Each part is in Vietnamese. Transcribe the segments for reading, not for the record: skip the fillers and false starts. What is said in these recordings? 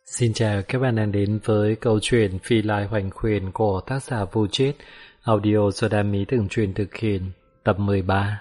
Xin chào các bạn đang đến với câu chuyện Phi Lai Hoành Khuyển của tác giả Vu Chết, audio do Đam Mỹ Từng Truyền thực hiện, tập 13.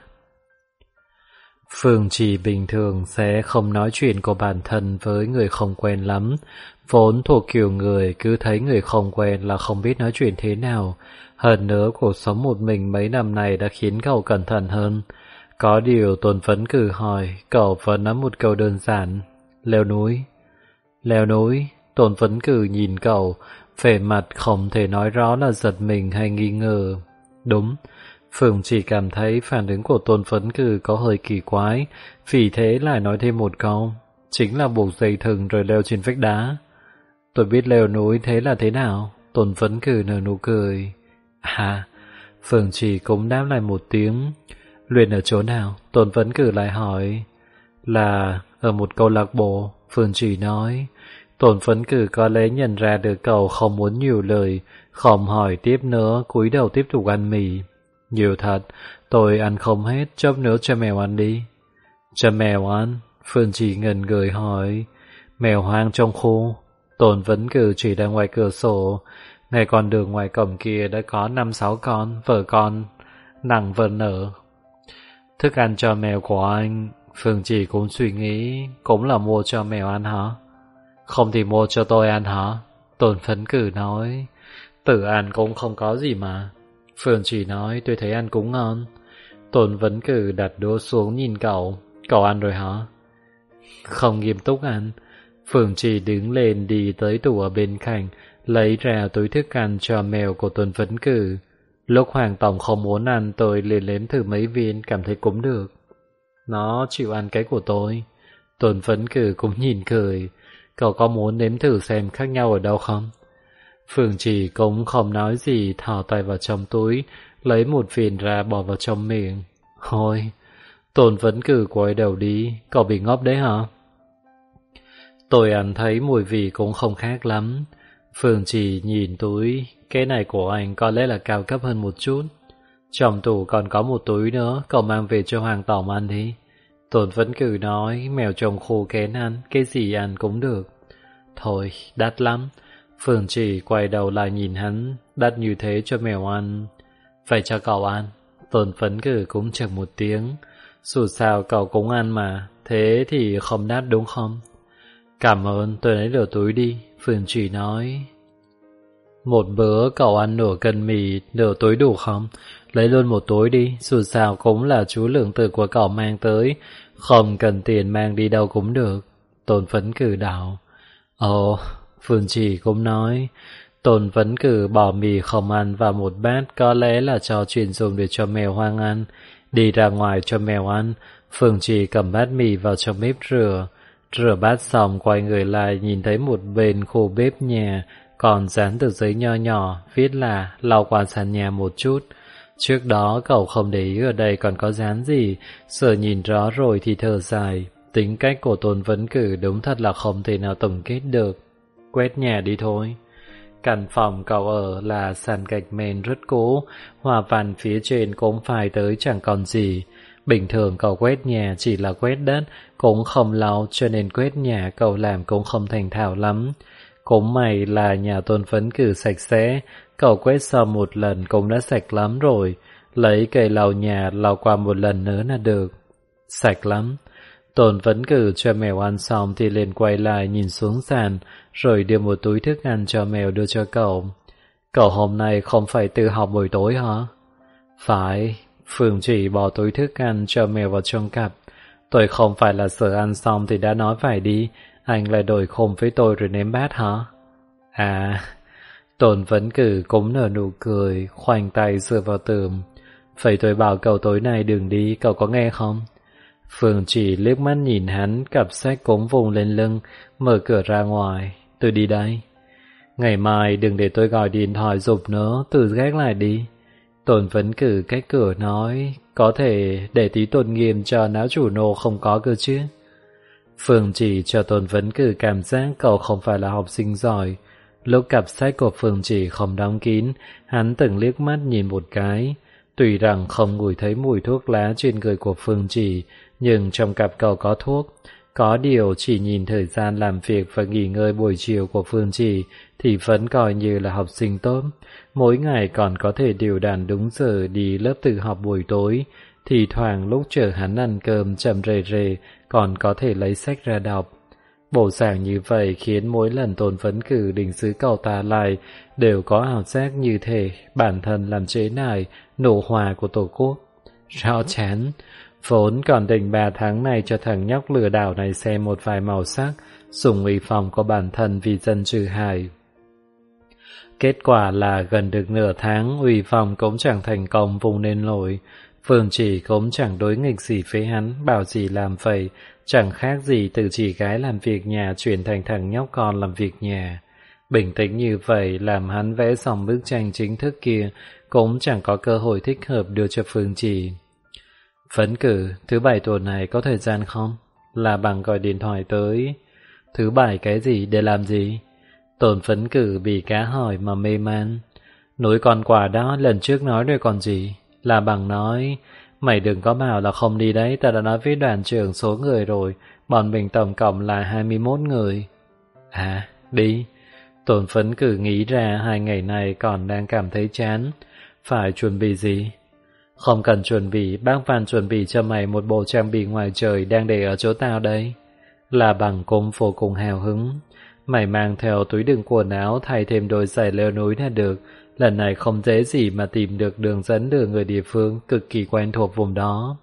Phương Trì bình thường sẽ không nói chuyện của bản thân với người không quen lắm, vốn thuộc kiểu người cứ thấy người không quen là không biết nói chuyện thế nào. Hơn nữa cuộc sống một mình mấy năm này đã khiến cậu cẩn thận hơn. Có điều Tôn Phấn Cử hỏi, cậu vẫn nói một câu đơn giản: leo núi. Leo núi? Tôn Phấn Cử nhìn cậu, vẻ mặt không thể nói rõ là giật mình hay nghi ngờ. Đúng, Phương chỉ cảm thấy phản ứng của Tôn Phấn Cử có hơi kỳ quái, vì thế lại nói thêm một câu, chính là buộc dây thừng rồi leo trên vách đá. Tôi biết leo núi, thế là thế nào? Tôn Phấn Cử nở nụ cười. À, Phương chỉ cũng đáp lại một tiếng. Luyện ở chỗ nào? Tôn Phấn Cử lại hỏi. Là ở một câu lạc bộ, Phương chỉ nói. Tôn Phấn Cử có lẽ nhận ra được cậu không muốn nhiều lời, không hỏi tiếp nữa, cúi đầu tiếp tục ăn mì. Nhiều thật, tôi ăn không hết, chốc nữa cho mèo ăn đi. Cho mèo ăn? Phương chỉ ngần người hỏi. Mèo hoang trong khu? Tôn Phấn Cử chỉ ra ngoài cửa sổ. Ngay con đường ngoài cổng kia đã có 5-6 con, vợ con nặng vợ nở. Thức ăn cho mèo của anh, Phương chỉ cũng suy nghĩ, cũng là mua cho mèo ăn hả? Không thì mua cho tôi ăn hả? Tôn Phấn Cử nói. Tự ăn cũng không có gì mà. Phương chỉ nói, tôi thấy ăn cũng ngon. Tôn Phấn Cử đặt đũa xuống nhìn cậu. Cậu ăn rồi hả? Không nghiêm túc ăn. Phương chỉ đứng lên đi tới tủ ở bên cạnh, lấy ra túi thức ăn cho mèo của Tôn Phấn Cử. Lúc Hoàng Tổng không muốn ăn, tôi liền nếm thử mấy viên, cảm thấy cũng được. Nó chịu ăn cái của tôi. Tôn Phấn Cử cũng nhìn cười. Cậu có muốn nếm thử xem khác nhau ở đâu không? Phương chỉ cũng không nói gì, thò tay vào trong túi, lấy một viên ra bỏ vào trong miệng. Thôi, Tôn Phấn Cử quay đầu đi, cậu bị ngốc đấy hả? Tôi ăn thấy mùi vị cũng không khác lắm. Phương chỉ nhìn túi, cái này của anh có lẽ là cao cấp hơn một chút. Trong tủ còn có một túi nữa, cậu mang về cho Hoàng Tổng ăn đi. Tôn Phấn Cử nói, mèo trồng khô kén ăn, cái gì ăn cũng được. Thôi, đắt lắm. Phương chỉ quay đầu lại nhìn hắn, đắt như thế cho mèo ăn. Phải cho cậu ăn. Tôn Phấn Cử cũng chừng một tiếng. Dù sao cậu cũng ăn mà, thế thì không đắt đúng không? Cảm ơn, tôi lấy nửa túi đi, Phương chỉ nói. Một bữa cậu ăn nửa cân mì, nửa túi đủ không? Lấy luôn một túi đi, dù sao cũng là chú lượng tử của cậu mang tới, không cần tiền mang đi đâu cũng được. Tôn Phấn Cử đảo. Ồ, Phương chỉ cũng nói. Tôn Phấn Cử bỏ mì không ăn vào một bát, có lẽ là cho chuyên dùng để cho mèo hoang ăn. Đi ra ngoài cho mèo ăn, Phương chỉ cầm bát mì vào trong bếp rửa. Rửa bát xong quay người lại nhìn thấy một bên khu bếp nhà còn dán tờ giấy nho nhỏ viết là lau qua sàn nhà một chút. Trước đó cậu không để ý ở đây còn có dán gì, giờ nhìn rõ rồi thì thở dài. Tính cách của Tôn Phấn Cử đúng thật là không thể nào tổng kết được. Quét nhà đi thôi. Căn phòng cậu ở là sàn gạch mền rất cũ, hoa văn phía trên cũng phải tới chẳng còn gì. Bình thường cậu quét nhà chỉ là quét đất, cũng không lau, cho nên quét nhà cậu làm cũng không thành thạo lắm. Cũng may là nhà Tôn Phấn Cử sạch sẽ, cậu quét xong một lần cũng đã sạch lắm rồi, lấy cây lau nhà lau qua một lần nữa là được. Sạch lắm. Tôn Phấn Cử cho mèo ăn xong thì liền quay lại nhìn xuống sàn, rồi đưa một túi thức ăn cho mèo đưa cho cậu. Cậu hôm nay không phải tự học buổi tối hả? Phải. Phương chỉ bỏ túi thức ăn cho mèo vào trong cặp. Tôi không phải là sợ ăn xong thì đã nói phải đi, anh lại đổi khùng với tôi rồi ném bát hả? À, Tôn Phấn Cử cũng nở nụ cười, khoanh tay dựa vào tường. Vậy tôi bảo cậu tối nay đừng đi, cậu có nghe không? Phương chỉ liếc mắt nhìn hắn, cặp sách cũng vùng lên lưng, mở cửa ra ngoài. Tôi đi đây. Ngày mai đừng để tôi gọi điện thoại giục nữa, tự gác lại đi. Tôn Phấn Cử cách cửa nói, có thể để tí tôn nghiêm cho não chủ nô không có cơ chứ. Phương chỉ cho Tôn Phấn Cử cảm giác cậu không phải là học sinh giỏi. Lúc cặp sách của Phương chỉ không đóng kín, hắn từng liếc mắt nhìn một cái. Tuy rằng không ngửi thấy mùi thuốc lá trên người của Phương chỉ, nhưng trong cặp cậu có thuốc. Có điều chỉ nhìn thời gian làm việc và nghỉ ngơi buổi chiều của Phương Trì thì vẫn coi như là học sinh tốt. Mỗi ngày còn có thể đều đặn đúng giờ đi lớp tự học buổi tối, thì thoảng lúc chờ hắn ăn cơm chậm rề rề còn có thể lấy sách ra đọc. Bộ dạng như vậy khiến mỗi lần Tôn Phấn Cử định xứ cậu ta lại đều có ảo giác như thể bản thân làm chế nải nổ hòa của Tổ quốc. Rõ chán, vốn còn định 3 tháng này cho thằng nhóc lừa đảo này xem một vài màu sắc, dùng uy phong của bản thân vì dân trừ hại. Kết quả là gần được nửa tháng, uy phong cũng chẳng thành công vùng lên nổi. Phương Chỉ cũng chẳng đối nghịch gì với hắn, bảo gì làm vậy, chẳng khác gì từ chị gái làm việc nhà chuyển thành thằng nhóc con làm việc nhà. Bình tĩnh như vậy làm hắn vẽ xong bức tranh chính thức kia, cũng chẳng có cơ hội thích hợp đưa cho Phương Chỉ. Phấn Cử, thứ 7 tuần này có thời gian không? Là bằng gọi điện thoại tới. Thứ 7 cái gì, để làm gì? Tôn Phấn Cử bị cá hỏi mà mê man. Núi con quả đó lần trước nói rồi còn gì? Là bằng nói, mày đừng có bảo là không đi đấy, ta đã nói với đoàn trưởng số người rồi, bọn mình tổng cộng là 21 người. À, đi. Tôn Phấn Cử nghĩ ra 2 ngày này còn đang cảm thấy chán. Phải chuẩn bị gì? Không cần chuẩn bị, bác Phan chuẩn bị cho mày một bộ trang bị ngoài trời đang để ở chỗ tao đây. Là bằng cũng vô cùng hào hứng. Mày mang theo túi đựng quần áo thay thêm đôi giày leo núi là được. Lần này không dễ gì mà tìm được đường dẫn đưa người địa phương cực kỳ quen thuộc vùng đó.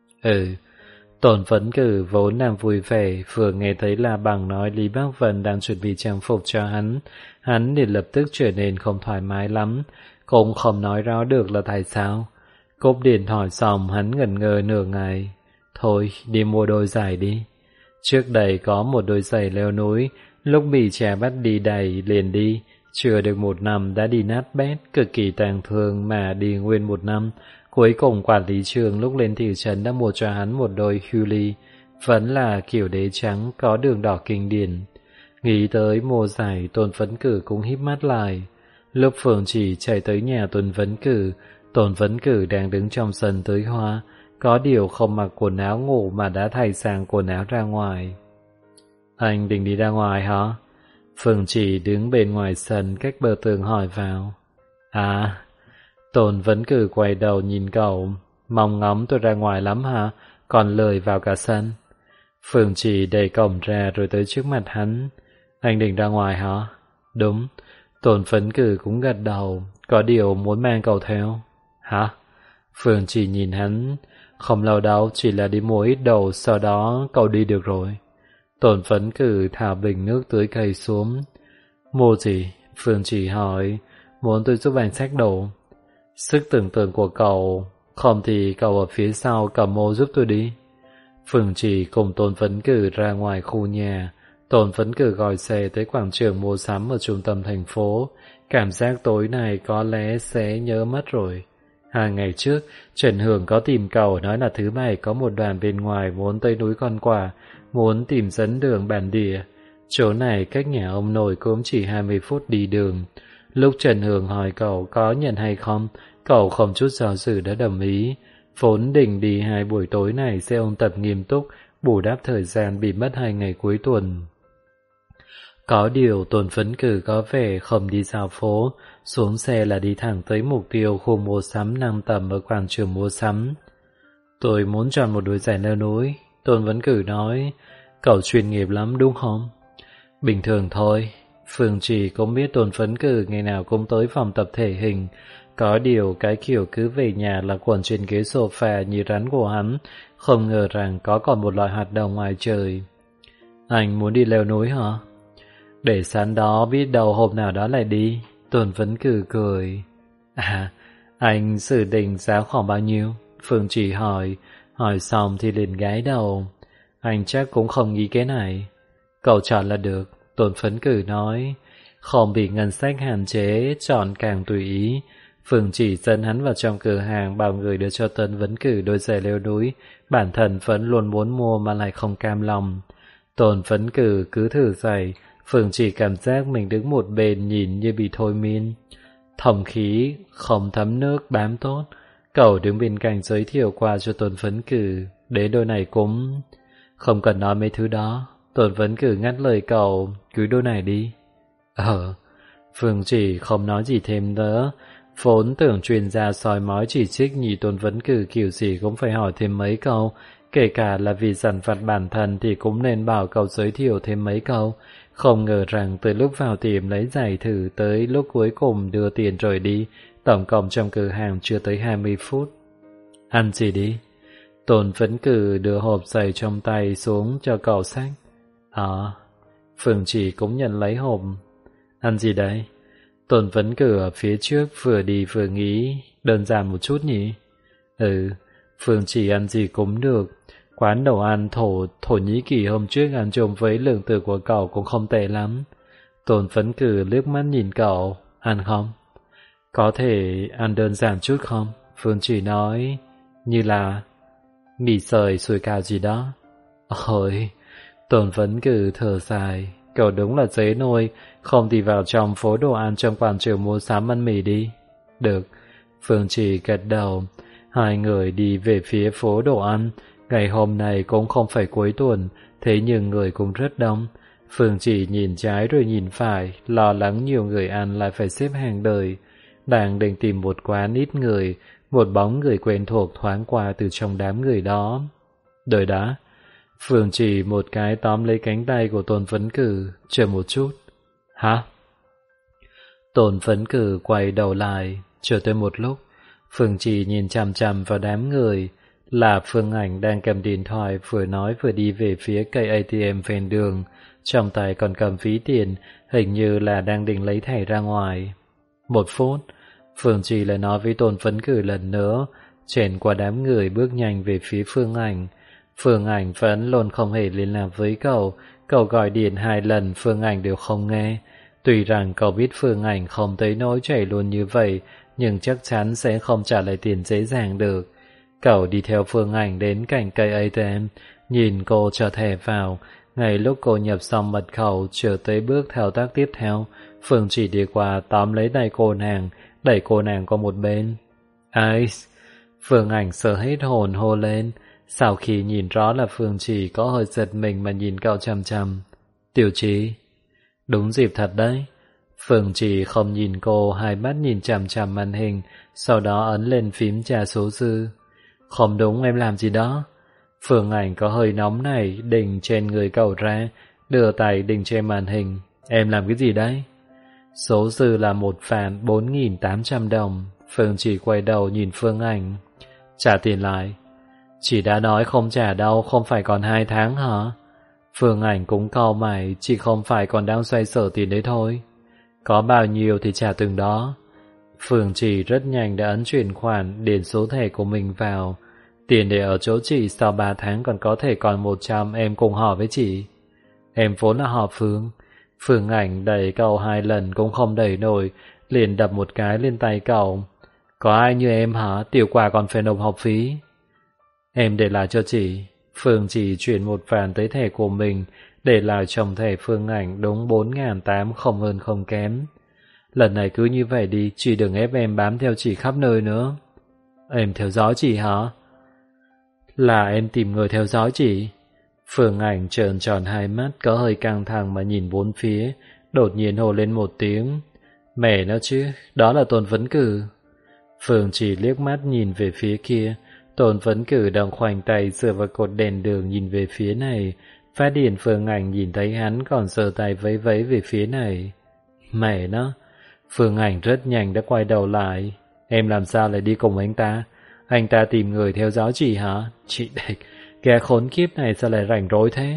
Tôn Phấn Cử vốn đang vui vẻ, vừa nghe thấy là bằng nói Lý Bác Vân đang chuẩn bị trang phục cho hắn liền lập tức trở nên không thoải mái lắm, cũng không nói rõ được là tại sao. Cúp điện thoại xong hắn ngẩn ngơ nửa ngày. Thôi, đi mua đôi giày đi. Trước đây có một đôi giày leo núi, lúc bị cha bắt đi đày liền đi, chưa được 1 năm đã đi nát bét, cực kỳ tàn thương mà đi nguyên 1 năm. Cuối cùng quản lý trường lúc lên thị trấn đã mua cho hắn một đôi Huli, vẫn là kiểu đế trắng có đường đỏ kinh điển. Nghĩ tới mua giày, Tôn Phấn Cử cũng híp mắt lại. Lúc Phương Chỉ chạy tới nhà Tôn Phấn Cử đang đứng trong sân tưới hoa, có điều không mặc quần áo ngủ mà đã thay sang quần áo ra ngoài. Anh định đi ra ngoài hả? Phương Chỉ đứng bên ngoài sân cách bờ tường hỏi vào. À, Tôn Phấn Cử quay đầu nhìn cậu. Mong ngóng tôi ra ngoài lắm hả? Còn lời vào cả sân. Phương Chỉ đẩy cổng ra rồi tới trước mặt hắn. Anh định ra ngoài hả? Đúng. Tôn Phấn Cử cũng gật đầu. Có điều muốn mang cậu theo. Hả? Phương Chỉ nhìn hắn. Không lâu đâu, chỉ là đi mua ít đồ, sau đó cậu đi được rồi. Tôn Phấn Cử thả bình nước tưới cây xuống. Mua gì? Phương Chỉ hỏi. Muốn tôi giúp anh xách đồ. Sức tưởng tượng của cậu, không thì cậu ở phía sau cầm mô giúp tôi đi. Phương Chỉ cùng Tôn Phấn Cử ra ngoài khu nhà. Tôn Phấn Cử gọi xe tới quảng trường mua sắm ở trung tâm thành phố. Cảm giác tối này có lẽ sẽ nhớ mất rồi. 2 ngày trước, Trần Hưởng có tìm cậu nói là thứ 7 có một đoàn bên ngoài muốn tới núi Con Quả, muốn tìm dẫn đường bản địa. Chỗ này cách nhà ông nội cũng chỉ 20 phút đi đường. Lúc Trần Hưởng hỏi cậu có nhận hay không, cậu không chút do dự đã đồng ý. Vốn định đi 2 buổi tối này sẽ ôn tập nghiêm túc, bù đắp thời gian bị mất 2 ngày cuối tuần. Có điều Tôn Phấn Cử có vẻ không đi dạo phố, xuống xe là đi thẳng tới mục tiêu khu mua sắm nằm tầm ở quảng trường mua sắm. Tôi muốn chọn một đôi giày leo núi, Tôn Phấn Cử nói. Cậu chuyên nghiệp lắm đúng không? Bình thường thôi. Phương Chỉ cũng biết Tôn Phấn Cử ngày nào cũng tới phòng tập thể hình. Có điều cái kiểu cứ về nhà là quẩn trên ghế sofa như rắn của hắn, không ngờ rằng có còn một loại hoạt động ngoài trời. Anh muốn đi leo núi hả? Để sẵn đó biết đâu hôm nào đó lại đi. Tôn Phấn Cử cười. À, anh dự định giá khoảng bao nhiêu? Phương Chỉ hỏi xong thì liền gái đầu. Anh chắc cũng không nghĩ cái này. Cậu chọn là được, Tôn Phấn Cử nói. Không bị ngân sách hạn chế, chọn càng tùy ý. Phương Chỉ dẫn hắn vào trong cửa hàng, bảo người đưa cho Tôn Phấn Cử đôi giày leo núi. Bản thân vẫn luôn muốn mua mà lại không cam lòng. Tôn Phấn Cử cứ thử giày. Phương Chỉ cảm giác mình đứng một bên nhìn như bị thôi miên. Thông khí, không thấm nước, bám tốt. Cậu đứng bên cạnh giới thiệu qua cho Tôn Phấn Cử. Đế đôi này cũng Không cần nói mấy thứ đó. Tôn Vấn Cử ngắt lời cậu, cứ đôi này đi. Phương Chỉ không nói gì thêm nữa. Vốn tưởng chuyên gia soi mói chỉ trích nhị Tôn Vấn Cử kiểu gì cũng phải hỏi thêm mấy câu. Kể cả là vì dằn vặt bản thân thì cũng nên bảo cậu giới thiệu thêm mấy câu. Không ngờ rằng từ lúc vào tiệm lấy giải thử tới lúc cuối cùng đưa tiền rời đi, tổng cộng trong cửa hàng chưa tới 20 phút. Ăn gì đi? Tôn Vấn Cử đưa hộp giày trong tay xuống cho cậu xách. Phương Chỉ cũng nhận lấy hộp. Ăn gì đấy? Tôn Vấn Cử ở phía trước vừa đi vừa nghĩ, đơn giản một chút nhỉ? Phương Chỉ ăn gì cũng được. Quán đồ ăn Thổ Nhĩ Kỳ hôm trước ăn trộm với lượng tử của cậu cũng không tệ lắm. Tôn Vấn Cử liếc mắt nhìn cậu. Ăn không? Có thể ăn đơn giản chút không? Phương Chỉ nói. Như là mì sợi sủi cảo gì đó. Ôi, Tôn Vấn Cử thở dài. Cậu đúng là dế nôi. Không thì vào trong phố đồ ăn trong quán trường mua sắm ăn mì đi. Được. Phương Chỉ gật đầu. Hai người đi về phía phố đồ ăn. Ngày hôm nay cũng không phải cuối tuần, thế nhưng người cũng rất đông. Phương Chỉ nhìn trái rồi nhìn phải, lo lắng nhiều người ăn lại phải xếp hàng đợi. Đang định tìm một quán ít người, một bóng người quen thuộc thoáng qua từ trong đám người đó. Đợi đã. Phương Chỉ một cái tóm lấy cánh tay của Tôn Vấn Cử, chờ một chút. Hả? Tôn Vấn Cử quay đầu lại, chờ tới một lúc. Phương Chỉ nhìn chằm chằm vào đám người. Là Phương Ảnh đang cầm điện thoại vừa nói vừa đi về phía cây ATM ven đường, trong tay còn cầm ví tiền, hình như là đang định lấy thẻ ra ngoài. 1 phút, Phương Chỉ lại nói với Tôn Vấn Cử lần nữa, chèn qua đám người bước nhanh về phía Phương Ảnh. Phương Ảnh vẫn luôn không hề liên lạc với cậu gọi điện 2 lần Phương Ảnh đều không nghe. Tuy rằng cậu biết Phương Ảnh không tới nỗi chảy luôn như vậy, nhưng chắc chắn sẽ không trả lại tiền dễ dàng được. Cậu đi theo Phương Ảnh đến cạnh cây ATM, nhìn cô cho thẻ vào. Ngay lúc cô nhập xong mật khẩu, chờ tới bước thao tác tiếp theo, Phương Chỉ đi qua tóm lấy tay cô nàng, đẩy cô nàng qua một bên. Ai? Phương Ảnh sợ hết hồn hô lên. Sau khi nhìn rõ là Phương Chỉ có hơi giật mình mà nhìn cậu chằm chằm. Tiểu Chí. Đúng dịp thật đấy. Phương Chỉ không nhìn cô, hai mắt nhìn chằm chằm màn hình, sau đó ấn lên phím tra số dư. Không đúng, em làm gì đó? Phương Ảnh có hơi nóng này, định trên người cậu ra, đưa tay định trên màn hình. Em làm cái gì đấy? Số dư là 1.4.800 đồng. Phương Chỉ quay đầu nhìn Phương Ảnh. Trả tiền lại. Chị đã nói không trả đâu, không phải còn 2 tháng hả? Phương Ảnh cũng cau mày, chị không phải còn đang xoay sở tiền đấy thôi. Có bao nhiêu thì trả từng đó. Phương Chỉ rất nhanh đã ấn chuyển khoản, điền số thẻ của mình vào. Tiền để ở chỗ chị, sau 3 tháng còn có thể còn 100, em cùng hỏi với chị. Em vốn là họ Phương. Phương Ảnh đẩy cậu 2 lần cũng không đẩy nổi, liền đập một cái lên tay cậu. Có ai như em hả? Tiểu quả còn phải nộp học phí. Em để lại cho chị. Phương Chỉ chuyển 1 vạn tới thẻ của mình, để lại trong thẻ Phương Ảnh đúng 4.800, không hơn không kém. Lần này cứ như vậy đi, chị đừng ép em bám theo chị khắp nơi nữa. Em theo dõi chị hả? Là em tìm người theo dõi chị. Phương Ảnh trợn tròn hai mắt, có hơi căng thẳng mà nhìn bốn phía, đột nhiên hô lên một tiếng. Mẹ nó chứ, đó là Tôn Vấn Cử. Phương Chỉ liếc mắt nhìn về phía kia. Tôn Vấn Cử đang khoanh tay dựa vào cột đèn đường nhìn về phía này. Phát hiện Phương Ảnh nhìn thấy hắn còn giơ tay vẫy vẫy về phía này. Mẹ nó. Phương Ảnh rất nhanh đã quay đầu lại. Em làm sao lại đi cùng anh ta? Anh ta tìm người theo dõi chị hả? Chị địch, kẻ khốn kiếp này sao lại rảnh rối thế?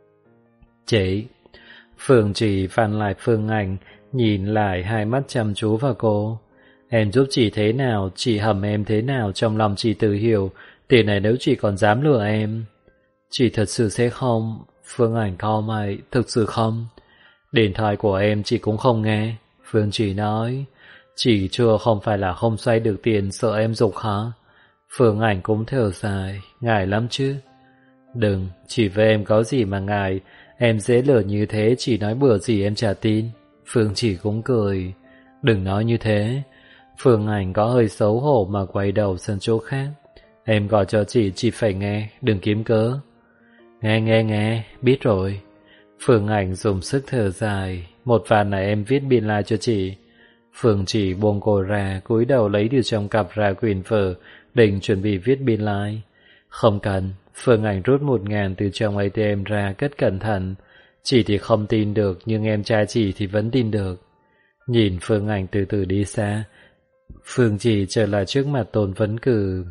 Chị. Phương Chỉ phản lại Phương Ảnh, nhìn lại hai mắt chăm chú vào cô. Em giúp chị thế nào, chị hầm em thế nào trong lòng chị tự hiểu. Tiền này nếu chị còn dám lừa em. Chị thật sự sẽ không. Phương Ảnh cau mày, thực sự không. Điện thoại của em chị cũng không nghe. Phương Chỉ nói. Chị chưa không phải là không xoay được tiền, sợ em dục hả? Phương Ảnh cũng thở dài. Ngại lắm chứ. Đừng, chỉ với em có gì mà ngại. Em dễ lừa như thế, chỉ nói bừa gì em chả tin. Phương Chỉ cũng cười. Đừng nói như thế. Phương Ảnh có hơi xấu hổ mà quay đầu sang chỗ khác. Em gọi cho chị phải nghe, đừng kiếm cớ. Nghe, biết rồi. Phương Ảnh dùng sức thở dài. Một vạn này em viết biên lai cho chị. Phương chỉ buông cô ra, cúi đầu lấy từ trong cặp ra quyển vở, định chuẩn bị viết biên lai. Không cần. Phương Ảnh rút 1.000 từ trong ATM ra, cất cẩn thận. Chị thì không tin được, nhưng em trai chị thì vẫn tin được. Nhìn Phương Ảnh từ từ đi xa, Phương chỉ trở lại trước mặt Tôn Vấn Cử.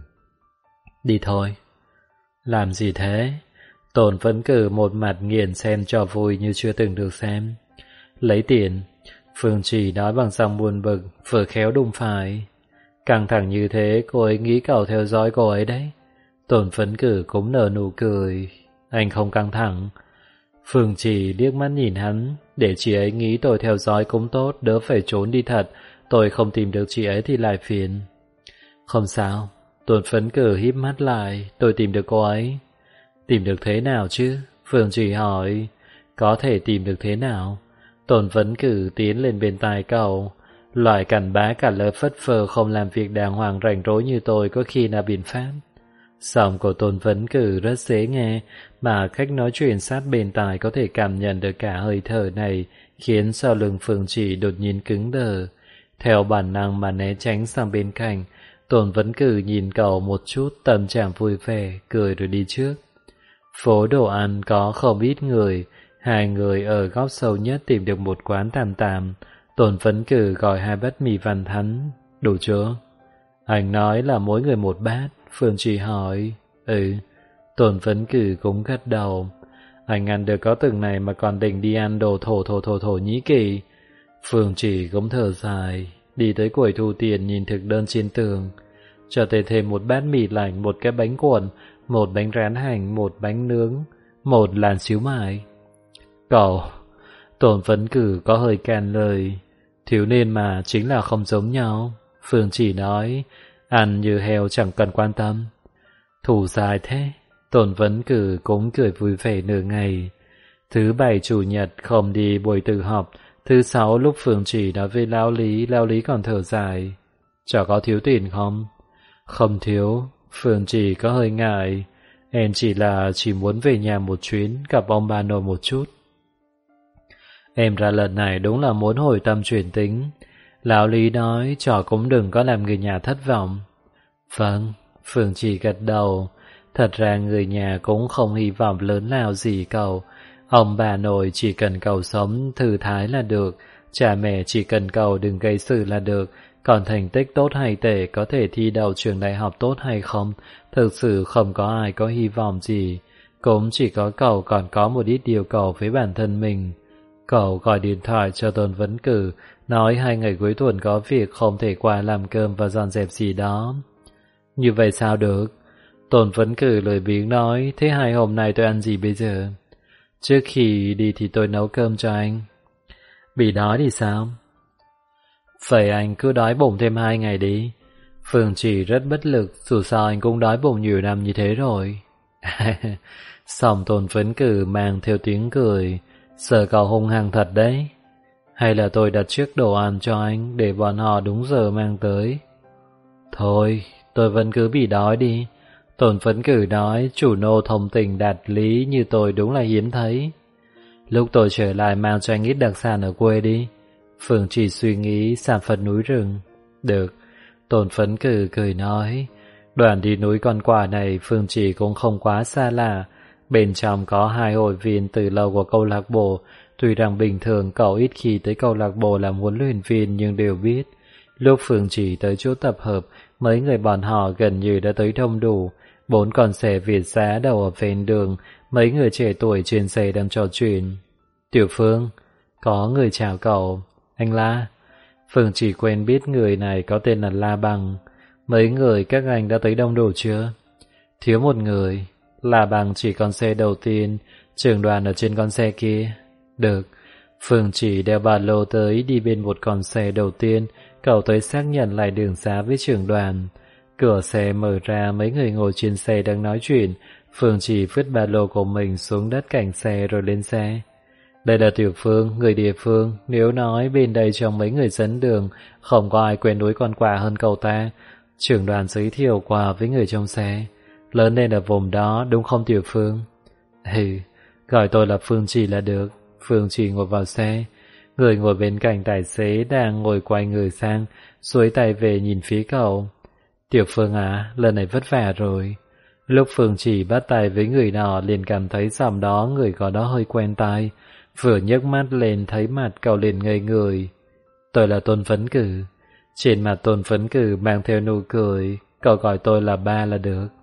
Đi thôi. Làm gì thế? Tôn Vấn Cử một mặt nghiền xem cho vui như chưa từng được xem. Lấy tiền. Phương chỉ nói bằng giọng buồn bực, vừa khéo đụng phải. Căng thẳng như thế, cô ấy nghĩ cậu theo dõi cô ấy đấy. Tôn Vấn Cử cũng nở nụ cười. Anh không căng thẳng. Phương chỉ liếc mắt nhìn hắn, để chị ấy nghĩ tôi theo dõi cũng tốt, đỡ phải trốn đi thật. Tôi không tìm được chị ấy thì lại phiền. Không sao. Tôn Vấn Cử híp mắt lại. Tôi tìm được cô ấy. Tìm được thế nào chứ? Phương chỉ hỏi. Có thể tìm được thế nào? Tôn Vấn Cử tiến lên bên tai cậu. Loại cặn bã cả lớp phất phơ không làm việc đàng hoàng rảnh rỗi như tôi có khi là biện pháp. Giọng của Tôn Vấn Cử rất dễ nghe, mà cách nói chuyện sát bên tai có thể cảm nhận được cả hơi thở này, khiến sau lưng Phương chỉ đột nhiên cứng đờ. Theo bản năng mà né tránh sang bên cạnh, Tôn Vấn Cử nhìn cậu một chút, tâm trạng vui vẻ, cười rồi đi trước. Phố đồ ăn có không ít người, hai người ở góc sâu nhất tìm được một quán tạm tạm. Tôn Vấn Cử gọi 2 bát mì vằn thắn. Đủ chưa? Anh nói là mỗi người 1 bát. Phương chỉ hỏi. Tôn Vấn Cử cũng gật đầu. Anh ăn được có từng này mà còn định đi ăn đồ thổ Nhĩ Kỳ. Phương chỉ cũng thở dài, đi tới quầy thu tiền nhìn thực đơn trên tường. Cho tôi thêm 1 bát mì lạnh, 1 cái bánh cuộn, 1 bánh rán hành, 1 bánh nướng, 1 làn xíu mại. Cậu, Tôn Vấn Cử có hơi cạn lời. Thiếu niên mà chính là không giống nhau. Phương chỉ nói, ăn như heo chẳng cần quan tâm. Thủ dài thế. Tôn Vấn Cử cũng cười vui vẻ nửa ngày. Thứ 7 chủ nhật không đi buổi tự họp. Thứ 6 lúc Phương chỉ nói với Lão Lý còn thở dài. Chả có thiếu tiền không? Không thiếu. Phương chỉ có hơi ngại. Em chỉ muốn về nhà một chuyến, gặp ông bà nội một chút. Em ra lần này đúng là muốn hồi tâm chuyển tính. Lão Lý nói trò cũng đừng có làm người nhà thất vọng. Vâng, Phương chỉ gật đầu. Thật ra người nhà cũng không hy vọng lớn lao gì cậu. Ông bà nội chỉ cần cậu sống thư thái là được. Cha mẹ chỉ cần cậu đừng gây sự là được. Còn thành tích tốt hay tệ, có thể thi đậu trường đại học tốt hay không, thực sự không có ai có hy vọng gì. Cũng chỉ có cậu còn có một ít điều cầu với bản thân mình. Cậu gọi điện thoại cho Tôn Vấn Cử, nói 2 ngày cuối tuần có việc không thể qua làm cơm và dọn dẹp gì đó. Như vậy sao được? Tôn Vấn Cử lười biếng nói, thế 2 hôm nay tôi ăn gì bây giờ? Trước khi đi thì tôi nấu cơm cho anh. Bị đói thì sao? Vậy anh cứ đói bụng thêm 2 ngày đi. Phương chỉ rất bất lực, dù sao anh cũng đói bụng nhiều năm như thế rồi. Xong Tôn Vấn Cử mang theo tiếng cười. Sợ cậu hung hăng thật đấy. Hay là tôi đặt trước đồ ăn cho anh, để bọn họ đúng giờ mang tới? Thôi, tôi vẫn cứ bị đói đi. Tôn Vấn Cử nói, chủ nô thông tình đạt lý như tôi đúng là hiếm thấy. Lúc tôi trở lại mang cho anh ít đặc sản ở quê đi. Phương chỉ suy nghĩ sản vật núi rừng. Được. Tôn Vấn Cử cười nói. Đoàn đi núi Con Quả này Phương chỉ cũng không quá xa lạ. Bên trong có 2 hội viên từ lâu của câu lạc bộ. Tuy rằng bình thường cậu ít khi tới câu lạc bộ làm huấn luyện viên, nhưng đều biết lúc Phương chỉ tới chỗ tập hợp, mấy người bọn họ gần như đã tới đông đủ. 4 con xe Việt giá đậu ở ven đường, mấy người trẻ tuổi trên xe đang trò chuyện. Tiểu Phương, có người chào cậu. Anh La. Phương chỉ quen biết người này có tên là La Bằng. Mấy người các anh đã tới đông đủ chưa? Thiếu một người. La Bằng chỉ con xe đầu tiên, trưởng đoàn ở trên con xe kia. Được. Phương chỉ đeo ba lô tới, đi bên một con xe đầu tiên. Cậu tới xác nhận lại đường xá với trưởng đoàn. Cửa xe mở ra, mấy người ngồi trên xe đang nói chuyện. Phương chỉ vứt ba lô của mình xuống đất cạnh xe rồi lên xe. Đây là Tiểu Phương, người địa phương. Nếu nói bên đây trong mấy người dẫn đường, không có ai quen núi Con Quả hơn cậu ta. Trưởng đoàn giới thiệu qua với người trong xe. Lớn lên ở vùng đó, đúng không Tiểu Phương? Hừ, gọi tôi là Phương Trì là được. Phương Trì ngồi vào xe. Người ngồi bên cạnh tài xế đang ngồi quay người sang, xuôi tay về nhìn phía cậu. Tiểu Phương à, lần này vất vả rồi. Lúc Phương Trì bắt tay với người nọ liền cảm thấy giọng đó người có đó hơi quen tai. Vừa nhấc mắt lên thấy mặt cậu liền ngây người. Tôi là Tôn Phấn Cử. Trên mặt Tôn Phấn Cử mang theo nụ cười. Cậu gọi tôi là ba là được.